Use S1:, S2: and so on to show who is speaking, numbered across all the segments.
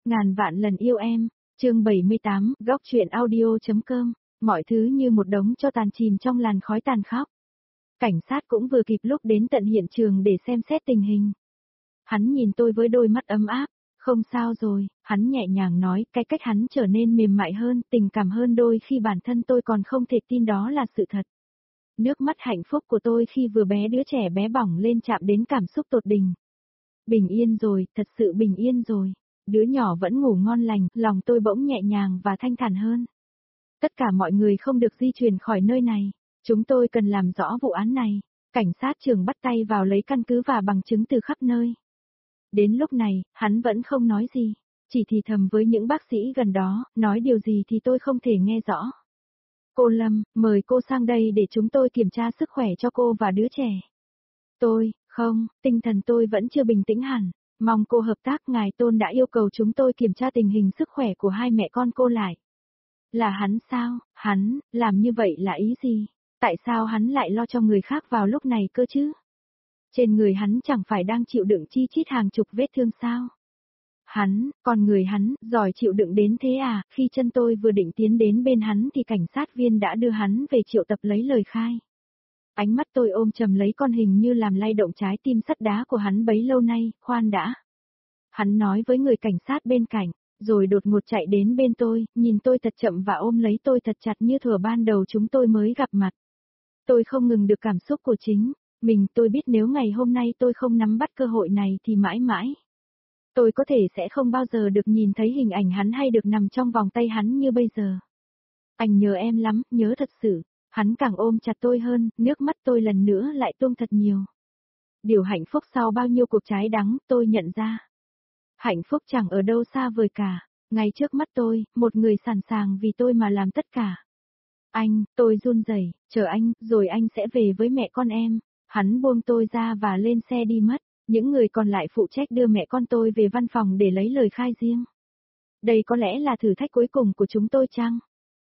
S1: Ngàn vạn lần yêu em, chương 78, góc truyện audio.com, mọi thứ như một đống tro tàn chìm trong làn khói tàn khốc. Cảnh sát cũng vừa kịp lúc đến tận hiện trường để xem xét tình hình. Hắn nhìn tôi với đôi mắt ấm áp, không sao rồi, hắn nhẹ nhàng nói, cái cách hắn trở nên mềm mại hơn, tình cảm hơn đôi khi bản thân tôi còn không thể tin đó là sự thật. Nước mắt hạnh phúc của tôi khi vừa bé đứa trẻ bé bỏng lên chạm đến cảm xúc tột đỉnh. Bình yên rồi, thật sự bình yên rồi. Đứa nhỏ vẫn ngủ ngon lành, lòng tôi bỗng nhẹ nhàng và thanh thản hơn. Tất cả mọi người không được di chuyển khỏi nơi này. Chúng tôi cần làm rõ vụ án này. Cảnh sát trưởng bắt tay vào lấy căn cứ và bằng chứng từ khắp nơi. Đến lúc này, hắn vẫn không nói gì. Chỉ thì thầm với những bác sĩ gần đó, nói điều gì thì tôi không thể nghe rõ. Cô Lâm, mời cô sang đây để chúng tôi kiểm tra sức khỏe cho cô và đứa trẻ. Không, tinh thần tôi vẫn chưa bình tĩnh hẳn. Mong cô hợp tác, ngài Tôn đã yêu cầu chúng tôi kiểm tra tình hình sức khỏe của hai mẹ con cô lại. Là hắn sao? Hắn, làm như vậy là ý gì? Tại sao hắn lại lo cho người khác vào lúc này cơ chứ? Trên người hắn chẳng phải đang chịu đựng chi chít hàng chục vết thương sao? Con người hắn, giỏi chịu đựng đến thế à? Khi chân tôi vừa định tiến đến bên hắn thì cảnh sát viên đã đưa hắn về triệu tập lấy lời khai. Ánh mắt tôi ôm chầm lấy con hình như làm lay động trái tim sắt đá của hắn bấy lâu nay, khoan đã. Hắn nói với người cảnh sát bên cạnh, rồi đột ngột chạy đến bên tôi, nhìn tôi thật chậm và ôm lấy tôi thật chặt như thuở ban đầu chúng tôi mới gặp mặt. Tôi không ngừng được cảm xúc của chính mình, tôi biết nếu ngày hôm nay tôi không nắm bắt cơ hội này thì mãi mãi. Tôi có thể sẽ không bao giờ được nhìn thấy hình ảnh hắn hay được nằm trong vòng tay hắn như bây giờ. Anh nhớ em lắm, nhớ thật sự. Hắn càng ôm chặt tôi hơn, nước mắt tôi lần nữa lại tuôn thật nhiều. Điều hạnh phúc sau bao nhiêu cuộc trái đắng, tôi nhận ra. Hạnh phúc chẳng ở đâu xa vời cả, ngay trước mắt tôi, một người sẵn sàng vì tôi mà làm tất cả. Anh, tôi run rẩy, chờ anh, rồi anh sẽ về với mẹ con em. Hắn buông tôi ra và lên xe đi mất, những người còn lại phụ trách đưa mẹ con tôi về văn phòng để lấy lời khai riêng. Đây có lẽ là thử thách cuối cùng của chúng tôi chăng?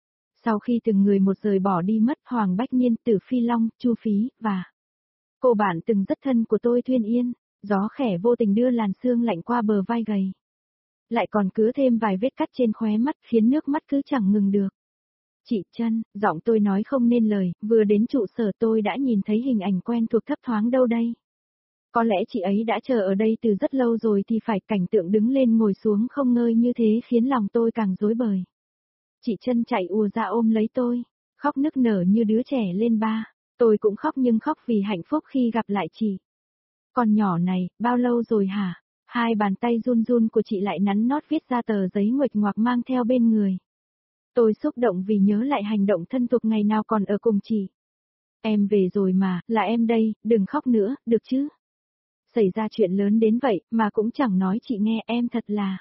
S1: Sau khi từng người một rời bỏ đi mất, Hoàng Bách Niên, Tử Phi Long, Chu Phí, và cô bạn từng rất thân của tôi Thuyên Yên, gió khẽ vô tình đưa làn sương lạnh qua bờ vai gầy. Lại còn cứ thêm vài vết cắt trên khóe mắt khiến nước mắt cứ chẳng ngừng được. Chị Trân, giọng tôi nói không nên lời, vừa đến trụ sở tôi đã nhìn thấy hình ảnh quen thuộc thấp thoáng đâu đây. Có lẽ chị ấy đã chờ ở đây từ rất lâu rồi thì phải, cảnh tượng đứng lên ngồi xuống không ngơi như thế khiến lòng tôi càng rối bời. Chị Trân chạy ùa ra ôm lấy tôi, khóc nức nở như đứa trẻ lên ba. Tôi cũng khóc nhưng khóc vì hạnh phúc khi gặp lại chị. Con nhỏ này, bao lâu rồi hả? Hai bàn tay run run của chị lại nắn nót viết ra tờ giấy nguệch ngoạc mang theo bên người. Tôi xúc động vì nhớ lại hành động thân thuộc ngày nào còn ở cùng chị. Em về rồi mà, là em đây, đừng khóc nữa, được chứ? Xảy ra chuyện lớn đến vậy mà cũng chẳng nói chị nghe, em thật là...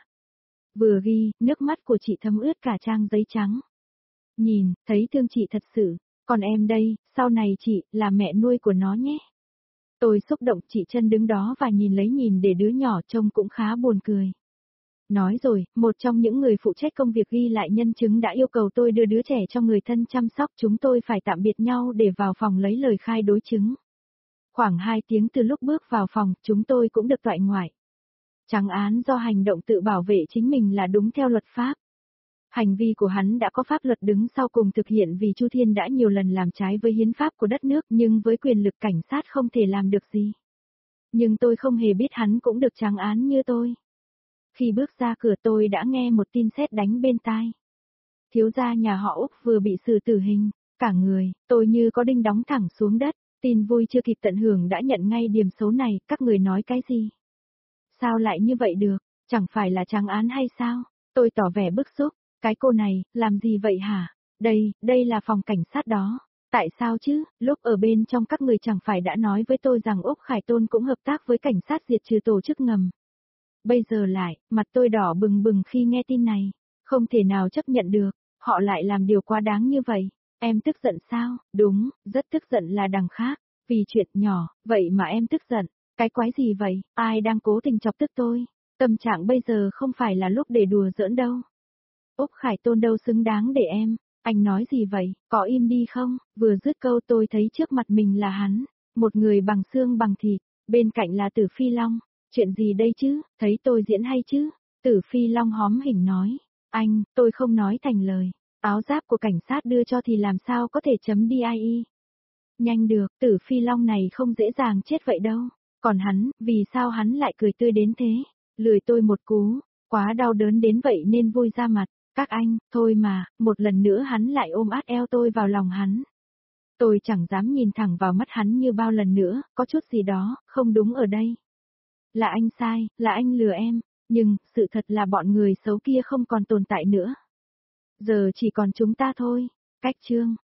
S1: Vừa ghi, nước mắt của chị thấm ướt cả trang giấy trắng. Nhìn, thấy thương chị thật sự, còn em đây, sau này chị, là mẹ nuôi của nó nhé. Tôi xúc động, chị Trân đứng đó và nhìn để đứa nhỏ trông cũng khá buồn cười. Nói rồi, một trong những người phụ trách công việc ghi lại nhân chứng đã yêu cầu tôi đưa đứa trẻ cho người thân chăm sóc, chúng tôi phải tạm biệt nhau để vào phòng lấy lời khai đối chứng. Khoảng 2 tiếng từ lúc bước vào phòng, chúng tôi cũng được toại ngoại. Trắng án do hành động tự bảo vệ chính mình là đúng theo luật pháp. Hành vi của hắn đã có pháp luật đứng sau cùng thực hiện vì Chu Thiên đã nhiều lần làm trái với hiến pháp của đất nước nhưng với quyền lực cảnh sát không thể làm được gì. Nhưng tôi không hề biết hắn cũng được trắng án như tôi. Khi bước ra cửa tôi đã nghe một tin sét đánh bên tai. Thiếu gia nhà họ Úc vừa bị xử tử hình, cả người, tôi như có đinh đóng thẳng xuống đất, tin vui chưa kịp tận hưởng đã nhận ngay điểm số này, các người nói cái gì? Sao lại như vậy được, chẳng phải là trắng án hay sao? Tôi tỏ vẻ bức xúc, cái cô này, làm gì vậy hả? Đây là phòng cảnh sát đó. Tại sao chứ, lúc ở bên trong các người chẳng phải đã nói với tôi rằng Úc Khải Tôn cũng hợp tác với cảnh sát diệt trừ tổ chức ngầm. Bây giờ lại, mặt tôi đỏ bừng bừng khi nghe tin này. Không thể nào chấp nhận được, họ lại làm điều quá đáng như vậy. Em tức giận sao? Đúng, rất tức giận là đằng khác. Vì chuyện nhỏ, vậy mà em tức giận. Cái quái gì vậy, ai đang cố tình chọc tức tôi? Tâm trạng bây giờ không phải là lúc để đùa giỡn đâu. Úc Khải Tôn đâu xứng đáng để em, anh nói gì vậy, có im đi không? Vừa dứt câu tôi thấy trước mặt mình là hắn, một người bằng xương bằng thịt, bên cạnh là Tử Phi Long. Chuyện gì đây chứ, thấy tôi diễn hay chứ? Tử Phi Long hóm hỉnh nói, anh, tôi không nói thành lời, áo giáp của cảnh sát đưa cho thì làm sao có thể chấm DIE. Nhanh được, Tử Phi Long này không dễ dàng chết vậy đâu. Còn hắn, vì sao hắn lại cười tươi đến thế? Lười tôi một cú, quá đau đớn đến vậy nên vui ra mặt. Các anh, thôi mà, một lần nữa hắn lại ôm át eo tôi vào lòng hắn. Tôi chẳng dám nhìn thẳng vào mắt hắn như bao lần nữa, có chút gì đó, không đúng ở đây. Là anh sai, là anh lừa em, nhưng, sự thật là bọn người xấu kia không còn tồn tại nữa. Giờ chỉ còn chúng ta thôi. Cách chương